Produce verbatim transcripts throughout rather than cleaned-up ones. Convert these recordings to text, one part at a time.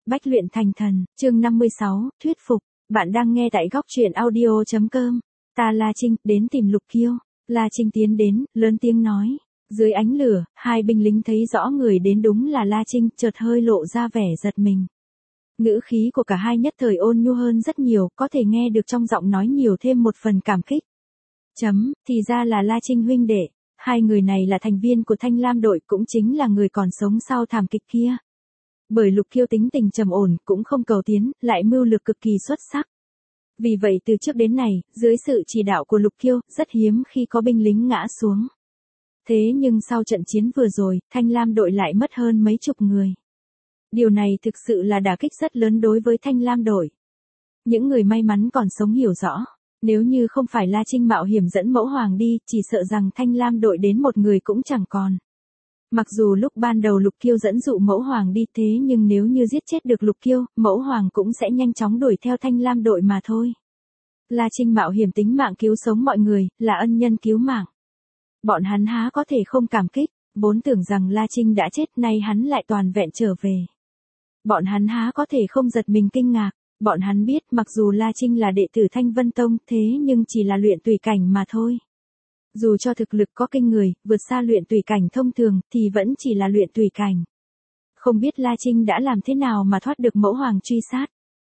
Bách luyện thành thần, chương năm mươi sáu, thuyết phục. Bạn đang nghe tại góc truyện audio chấm com. Ta La Trinh, đến tìm Lục Kiêu. La Trinh tiến đến, lớn tiếng nói. Dưới ánh lửa, hai binh lính thấy rõ người đến đúng là La Trinh, chợt hơi lộ ra vẻ giật mình. Ngữ khí của cả hai nhất thời ôn nhu hơn rất nhiều, có thể nghe được trong giọng nói nhiều thêm một phần cảm kích. Chấm, thì ra là La Trinh huynh đệ. Hai người này là thành viên của Thanh Lam đội, cũng chính là người còn sống sau thảm kịch kia. Bởi Lục Kiêu tính tình trầm ổn, cũng không cầu tiến, lại mưu lược cực kỳ xuất sắc. Vì vậy từ trước đến nay, dưới sự chỉ đạo của Lục Kiêu, rất hiếm khi có binh lính ngã xuống. Thế nhưng sau trận chiến vừa rồi, Thanh Lam đội lại mất hơn mấy chục người. Điều này thực sự là đả kích rất lớn đối với Thanh Lam đội. Những người may mắn còn sống hiểu rõ, nếu như không phải La Trinh mạo hiểm dẫn Mẫu Hoàng đi, chỉ sợ rằng Thanh Lam đội đến một người cũng chẳng còn. Mặc dù lúc ban đầu Lục Kiêu dẫn dụ Mẫu Hoàng đi, thế nhưng nếu như giết chết được Lục Kiêu, Mẫu Hoàng cũng sẽ nhanh chóng đuổi theo Thanh Lam đội mà thôi. La Trinh mạo hiểm tính mạng cứu sống mọi người, là ân nhân cứu mạng. Bọn hắn há có thể không cảm kích, vốn tưởng rằng La Trinh đã chết, nay hắn lại toàn vẹn trở về. Bọn hắn há có thể không giật mình kinh ngạc, bọn hắn biết mặc dù La Trinh là đệ tử Thanh Vân Tông, thế nhưng chỉ là luyện tùy cảnh mà thôi. Dù cho thực lực có kinh người, vượt xa luyện tùy cảnh thông thường, thì vẫn chỉ là luyện tùy cảnh. Không biết La Trinh đã làm thế nào mà thoát được Mẫu Hoàng truy sát.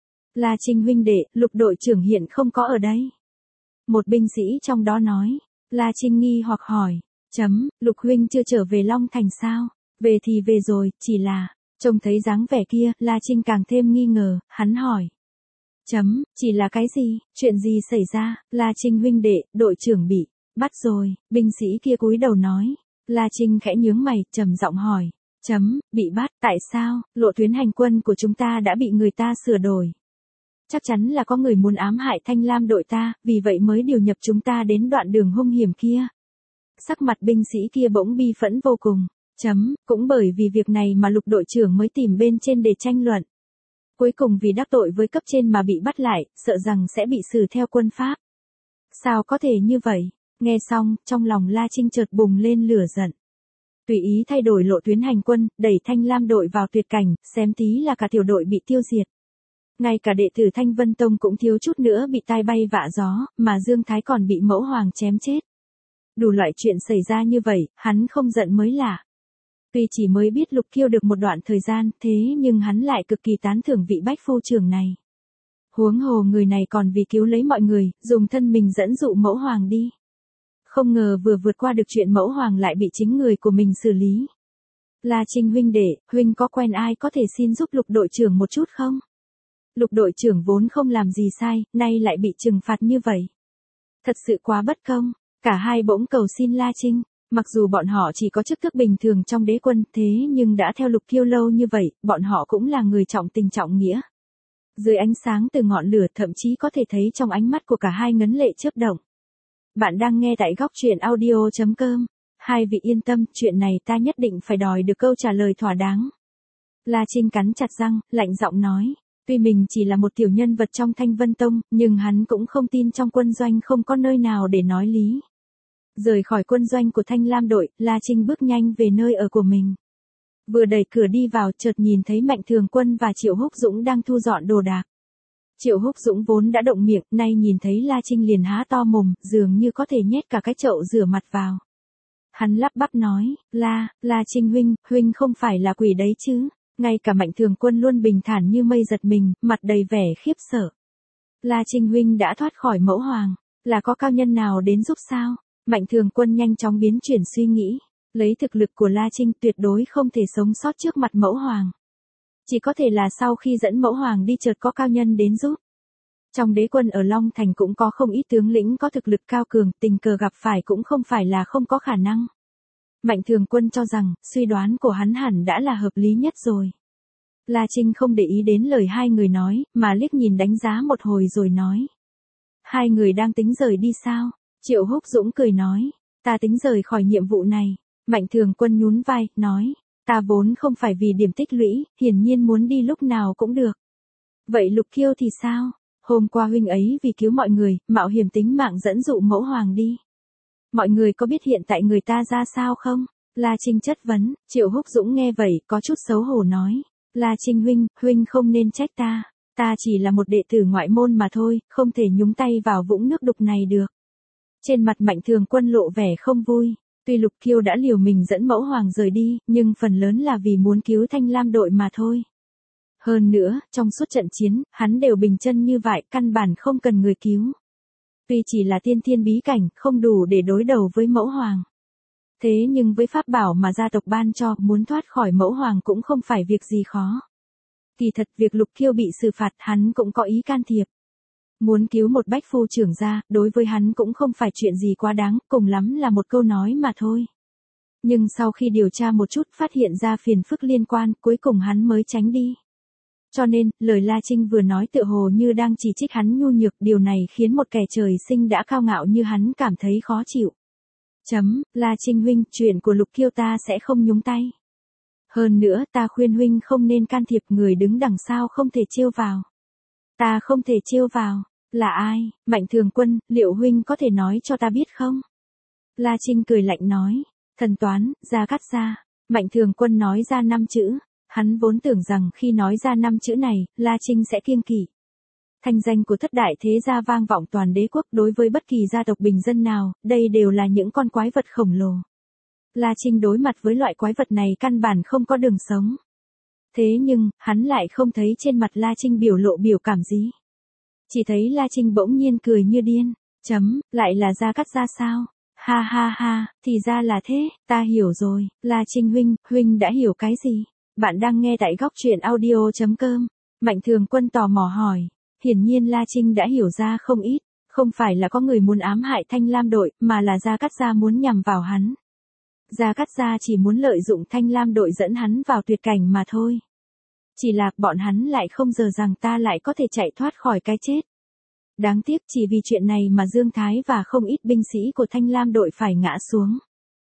La Trinh huynh đệ, Lục đội trưởng hiện không có ở đây. Một binh sĩ trong đó nói. La Trinh nghi hoặc hỏi. Chấm, Lục huynh chưa trở về Long Thành sao? Về thì về rồi, chỉ là, trông thấy dáng vẻ kia, La Trinh càng thêm nghi ngờ, hắn hỏi. Chấm, chỉ là cái gì, chuyện gì xảy ra? La Trinh huynh đệ, đội trưởng bị bắt rồi, binh sĩ kia cúi đầu nói. La Trinh khẽ nhướng mày, trầm giọng hỏi. Chấm, bị bắt, tại sao? Lộ tuyến hành quân của chúng ta đã bị người ta sửa đổi. Chắc chắn là có người muốn ám hại Thanh Lam đội ta, vì vậy mới điều nhập chúng ta đến đoạn đường hung hiểm kia. Sắc mặt binh sĩ kia bỗng bi phẫn vô cùng. Chấm, cũng bởi vì việc này mà Lục đội trưởng mới tìm bên trên để tranh luận. Cuối cùng vì đắc tội với cấp trên mà bị bắt lại, sợ rằng sẽ bị xử theo quân pháp. Sao có thể như vậy? Nghe xong, trong lòng La Trinh chợt bùng lên lửa giận. Tùy ý thay đổi lộ tuyến hành quân, đẩy Thanh Lam đội vào tuyệt cảnh, xém tí là cả tiểu đội bị tiêu diệt. Ngay cả đệ tử Thanh Vân Tông cũng thiếu chút nữa bị tai bay vạ gió, mà Dương Thái còn bị Mẫu Hoàng chém chết. Đủ loại chuyện xảy ra như vậy, hắn không giận mới lạ. Tuy chỉ mới biết Lục Kiêu được một đoạn thời gian, thế nhưng hắn lại cực kỳ tán thưởng vị bách phu trưởng này. Huống hồ người này còn vì cứu lấy mọi người, dùng thân mình dẫn dụ Mẫu Hoàng đi. Không ngờ vừa vượt qua được chuyện Mẫu Hoàng lại bị chính người của mình xử lý. La Trinh huynh đệ, huynh có quen ai có thể xin giúp Lục đội trưởng một chút không? Lục đội trưởng vốn không làm gì sai, nay lại bị trừng phạt như vậy. Thật sự quá bất công. Cả hai bỗng cầu xin La Trinh. Mặc dù bọn họ chỉ có chức tước bình thường trong đế quân, thế nhưng đã theo Lục Kiêu lâu như vậy, bọn họ cũng là người trọng tình trọng nghĩa. Dưới ánh sáng từ ngọn lửa, thậm chí có thể thấy trong ánh mắt của cả hai ngấn lệ chớp động. Bạn đang nghe tại góc truyện audio chấm com. Hai vị yên tâm, chuyện này ta nhất định phải đòi được câu trả lời thỏa đáng. La Trinh cắn chặt răng, lạnh giọng nói. Tuy mình chỉ là một tiểu nhân vật trong Thanh Vân Tông, nhưng hắn cũng không tin trong quân doanh không có nơi nào để nói lý. Rời khỏi quân doanh của Thanh Lam đội, La Trinh bước nhanh về nơi ở của mình. Vừa đẩy cửa đi vào, chợt nhìn thấy Mạnh Thường Quân và Triệu Húc Dũng đang thu dọn đồ đạc. Triệu Húc Dũng vốn đã động miệng, nay nhìn thấy La Trinh liền há to mồm, dường như có thể nhét cả cái chậu rửa mặt vào. Hắn lắp bắp nói, La, La Trinh huynh, huynh không phải là quỷ đấy chứ? Ngay cả Mạnh Thường Quân luôn bình thản như mây giật mình, mặt đầy vẻ khiếp sợ. La Trinh huynh đã thoát khỏi Mẫu Hoàng, là có cao nhân nào đến giúp sao? Mạnh Thường Quân nhanh chóng biến chuyển suy nghĩ, lấy thực lực của La Trinh tuyệt đối không thể sống sót trước mặt Mẫu Hoàng. Chỉ có thể là sau khi dẫn Mẫu Hoàng đi chợt có cao nhân đến giúp. Trong đế quân ở Long Thành cũng có không ít tướng lĩnh có thực lực cao cường, tình cờ gặp phải cũng không phải là không có khả năng. Mạnh Thường Quân cho rằng, suy đoán của hắn hẳn đã là hợp lý nhất rồi. La Trinh không để ý đến lời hai người nói, mà liếc nhìn đánh giá một hồi rồi nói. Hai người đang tính rời đi sao? Triệu Húc Dũng cười nói. Ta tính rời khỏi nhiệm vụ này. Mạnh Thường Quân nhún vai, nói. Ta vốn không phải vì điểm tích lũy, hiển nhiên muốn đi lúc nào cũng được. Vậy Lục Kiêu thì sao? Hôm qua huynh ấy vì cứu mọi người, mạo hiểm tính mạng dẫn dụ Mẫu Hoàng đi. Mọi người có biết hiện tại người ta ra sao không? La Trinh chất vấn. Triệu Húc Dũng nghe vậy có chút xấu hổ nói. La Trinh huynh, huynh không nên trách ta. Ta chỉ là một đệ tử ngoại môn mà thôi, không thể nhúng tay vào vũng nước đục này được. Trên mặt Mạnh Thường Quân lộ vẻ không vui. Tuy Lục Kiêu đã liều mình dẫn Mẫu Hoàng rời đi, nhưng phần lớn là vì muốn cứu Thanh Lam đội mà thôi. Hơn nữa, trong suốt trận chiến, hắn đều bình chân như vậy, căn bản không cần người cứu. Tuy chỉ là tiên thiên bí cảnh, không đủ để đối đầu với Mẫu Hoàng. Thế nhưng với pháp bảo mà gia tộc ban cho, muốn thoát khỏi Mẫu Hoàng cũng không phải việc gì khó. Kỳ thật việc Lục Kiêu bị xử phạt hắn cũng có ý can thiệp. Muốn cứu một bách phu trưởng gia, đối với hắn cũng không phải chuyện gì quá đáng, cùng lắm là một câu nói mà thôi. Nhưng sau khi điều tra một chút phát hiện ra phiền phức liên quan, cuối cùng hắn mới tránh đi. Cho nên, lời La Trinh vừa nói tựa hồ như đang chỉ trích hắn nhu nhược, điều này khiến một kẻ trời sinh đã cao ngạo như hắn cảm thấy khó chịu. Chấm, La Trinh huynh, chuyện của Lục Kiêu ta sẽ không nhúng tay. Hơn nữa, ta khuyên huynh không nên can thiệp, người đứng đằng sau không thể trêu vào. Ta không thể trêu vào. Là ai? Mạnh Thường Quân, liệu huynh có thể nói cho ta biết không? La Trinh cười lạnh nói. Thần toán, Gia Cát Gia. Mạnh Thường Quân nói ra năm chữ. Hắn vốn tưởng rằng khi nói ra năm chữ này, La Trinh sẽ kiêng kỵ. Thanh danh của thất đại thế gia vang vọng toàn đế quốc, đối với bất kỳ gia tộc bình dân nào, đây đều là những con quái vật khổng lồ. La Trinh đối mặt với loại quái vật này căn bản không có đường sống. Thế nhưng, hắn lại không thấy trên mặt La Trinh biểu lộ biểu cảm gì. Chỉ thấy La Trinh bỗng nhiên cười như điên. Chấm, lại là Gia Cát Gia sao? Ha ha ha, thì ra là thế, ta hiểu rồi. La Trinh huynh, huynh đã hiểu cái gì? Bạn đang nghe tại góc truyện audio chấm com. Mạnh Thường Quân tò mò hỏi. Hiển nhiên La Trinh đã hiểu ra không ít. Không phải là có người muốn ám hại Thanh Lam đội, mà là Gia Cát Gia muốn nhằm vào hắn. Gia Cát Gia chỉ muốn lợi dụng Thanh Lam đội dẫn hắn vào tuyệt cảnh mà thôi. Chỉ là bọn hắn lại không ngờ rằng ta lại có thể chạy thoát khỏi cái chết. Đáng tiếc chỉ vì chuyện này mà Dương Thái và không ít binh sĩ của Thanh Lam đội phải ngã xuống.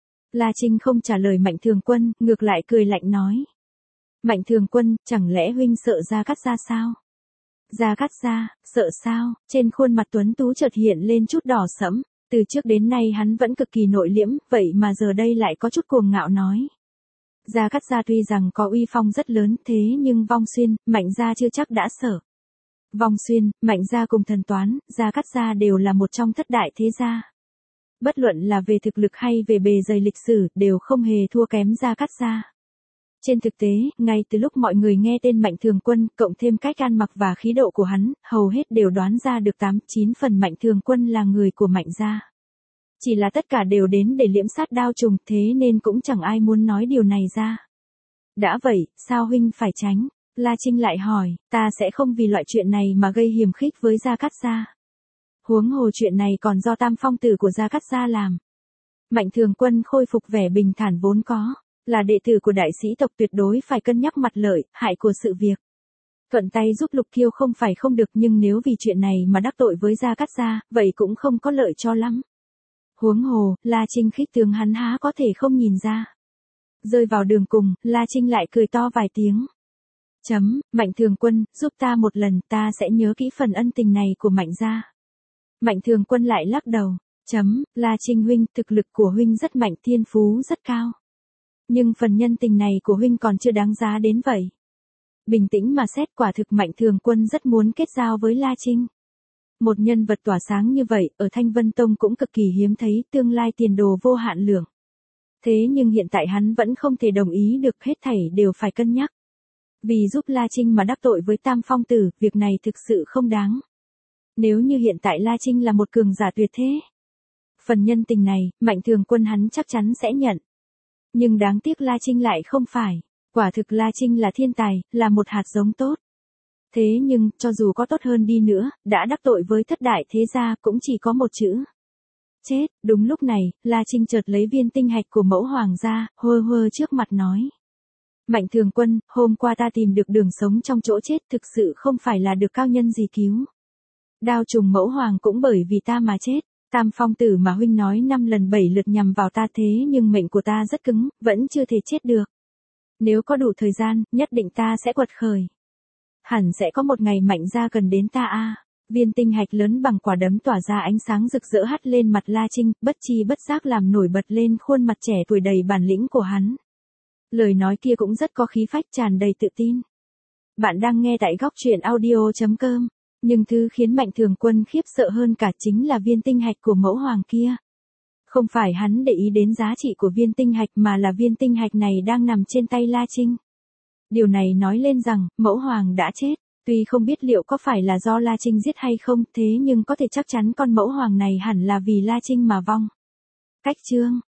La Trinh không trả lời Mạnh Thường Quân, ngược lại cười lạnh nói. Mạnh Thường Quân, chẳng lẽ huynh sợ Gia Cát Gia sao? Gia Cát Gia, sợ sao? Trên khuôn mặt tuấn tú chợt hiện lên chút đỏ sẫm. Từ trước đến nay hắn vẫn cực kỳ nội liễm, vậy mà giờ đây lại có chút cuồng ngạo nói. Gia Cát Gia tuy rằng có uy phong rất lớn, thế nhưng Vong Xuyên, Mạnh gia chưa chắc đã sợ. Vong Xuyên, Mạnh gia cùng Thần Toán, Gia Cát Gia đều là một trong thất đại thế gia. Bất luận là về thực lực hay về bề dày lịch sử, đều không hề thua kém Gia Cát Gia. Trên thực tế, ngay từ lúc mọi người nghe tên Mạnh Thường Quân, cộng thêm cách ăn mặc và khí độ của hắn, hầu hết đều đoán ra được tám chín phần Mạnh Thường Quân là người của Mạnh gia. Chỉ là tất cả đều đến để liễm sát đao trùng, thế nên cũng chẳng ai muốn nói điều này ra. Đã vậy, sao huynh phải tránh? La Trinh lại hỏi, ta sẽ không vì loại chuyện này mà gây hiềm khích với Gia Cát Gia. Huống hồ chuyện này còn do Tam Phong tử của Gia Cát Gia làm. Mạnh Thường Quân khôi phục vẻ bình thản vốn có, là đệ tử của đại sĩ tộc tuyệt đối phải cân nhắc mặt lợi, hại của sự việc. Thuận tay giúp Lục Kiêu không phải không được, nhưng nếu vì chuyện này mà đắc tội với Gia Cát Gia, vậy cũng không có lợi cho lắm. Huống hồ, La Trinh khích tướng hắn há có thể không nhìn ra. Rơi vào đường cùng, La Trinh lại cười to vài tiếng. Chấm, Mạnh Thường Quân, giúp ta một lần, ta sẽ nhớ kỹ phần ân tình này của Mạnh gia. Mạnh Thường Quân lại lắc đầu. Chấm, La Trinh huynh, thực lực của huynh rất mạnh, thiên phú rất cao. Nhưng phần nhân tình này của huynh còn chưa đáng giá đến vậy. Bình tĩnh mà xét, quả thực Mạnh Thường Quân rất muốn kết giao với La Trinh. Một nhân vật tỏa sáng như vậy, ở Thanh Vân Tông cũng cực kỳ hiếm thấy, tương lai tiền đồ vô hạn lượng. Thế nhưng hiện tại hắn vẫn không thể đồng ý được, hết thảy đều phải cân nhắc. Vì giúp La Trinh mà đắc tội với Tam Phong tử, việc này thực sự không đáng. Nếu như hiện tại La Trinh là một cường giả tuyệt thế, phần nhân tình này, Mạnh Thường Quân hắn chắc chắn sẽ nhận. Nhưng đáng tiếc La Trinh lại không phải. Quả thực La Trinh là thiên tài, là một hạt giống tốt. Thế nhưng, cho dù có tốt hơn đi nữa, đã đắc tội với thất đại thế gia cũng chỉ có một chữ. Chết, đúng lúc này, La Trinh chợt lấy viên tinh hạch của Mẫu Hoàng ra, hơ hơ trước mặt nói. Mạnh Thường Quân, hôm qua ta tìm được đường sống trong chỗ chết, thực sự không phải là được cao nhân gì cứu. Đao trùng Mẫu Hoàng cũng bởi vì ta mà chết. Tam Phong tử mà huynh nói năm lần bảy lượt nhằm vào ta, thế nhưng mệnh của ta rất cứng, vẫn chưa thể chết được. Nếu có đủ thời gian, nhất định ta sẽ quật khởi. Hẳn sẽ có một ngày Mạnh gia cần đến ta a. Viên tinh hạch lớn bằng quả đấm tỏa ra ánh sáng rực rỡ hắt lên mặt La Trinh, bất chi bất giác làm nổi bật lên khuôn mặt trẻ tuổi đầy bản lĩnh của hắn. Lời nói kia cũng rất có khí phách, tràn đầy tự tin. Bạn đang nghe tại góc truyện audio.com. Nhưng thứ khiến Mạnh Thường Quân khiếp sợ hơn cả chính là viên tinh hạch của mẫu hoàng kia. Không phải hắn để ý đến giá trị của viên tinh hạch mà là viên tinh hạch này đang nằm trên tay La Trinh. Điều này nói lên rằng, mẫu hoàng đã chết. Tuy không biết liệu có phải là do La Trinh giết hay không, thế nhưng có thể chắc chắn con mẫu hoàng này hẳn là vì La Trinh mà vong. Cách chương